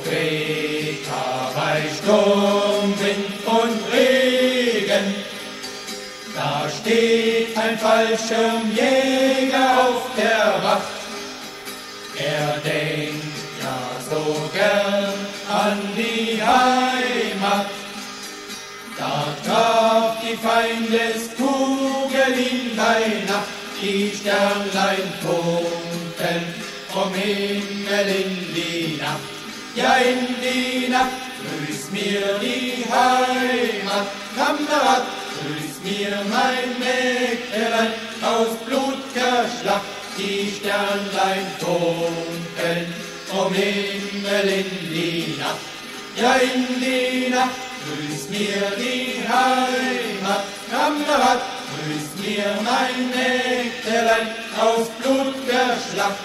Kreta bei Sturm, Wind und Regen, da steht ein Fallschirmjäger auf der Wacht. Er denkt ja so gern an die Heimat. Da traf die Feindeskugel ihn bei Nacht, die Sternlein funkeln vom Himmel in die Nacht. Ja, in die Nacht, grüß mir die Heimat, Kamerad, grüß mir mein Mägdelein aus blutger Schlacht. Die Sternlein funkeln vom Himmel in die Nacht. Ja, in die Nacht, grüß mir die Heimat, Kamerad, grüß mir mein Mägdelein aus blutger Schlacht.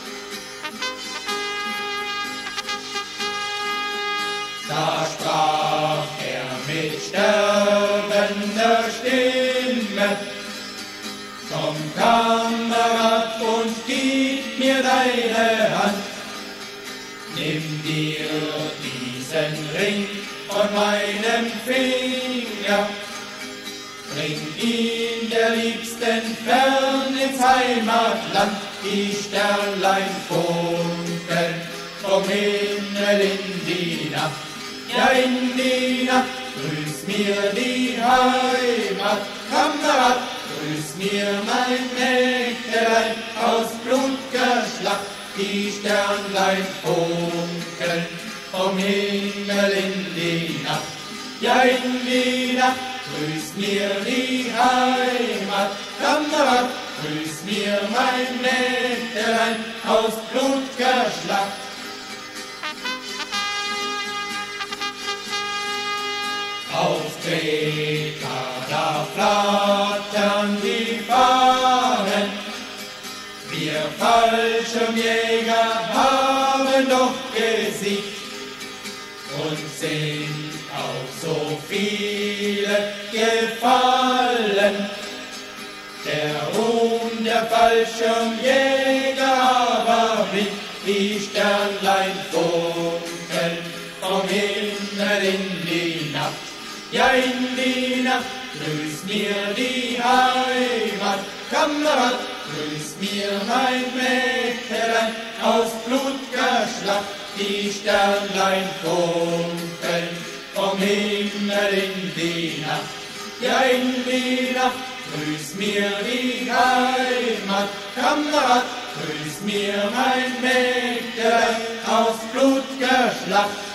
Da sprach er mit sterbender Stimme: Komm, Kamerad, und gib mir deine Hand. Nimm dir diesen Ring von meinem Finger, bring ihn der Liebsten fern ins Heimatland. Die Sternlein funkeln vom Himmel in die Nacht. Ja, in die Nacht, grüß mir die Heimat, Kamerad, grüß mir mein Mägdelein aus blutger Schlacht. Die Sternlein funkeln vom Himmel in die Nacht. Ja, in die Nacht, grüß mir die Heimat, Kamerad, grüß mir mein Mägdelein aus blutger Schlacht. Auf Kreta, da flattern die Fahnen, wir Fallschirmjäger haben doch gesiegt und sind auch so viele gefallen. Der Ruhm der Fallschirmjäger aber blinkt, die Sternlein funkeln vom Himmel in die Nacht. Ja, in die Nacht, grüß mir die Heimat, Kamerad, grüß mir mein Mägdelein aus blutger Schlacht. Die Sternlein funkeln vom Himmel in die Nacht. Ja, in die Nacht, grüß mir die Heimat, Kamerad, grüß mir mein Mägdelein aus blutger Schlacht.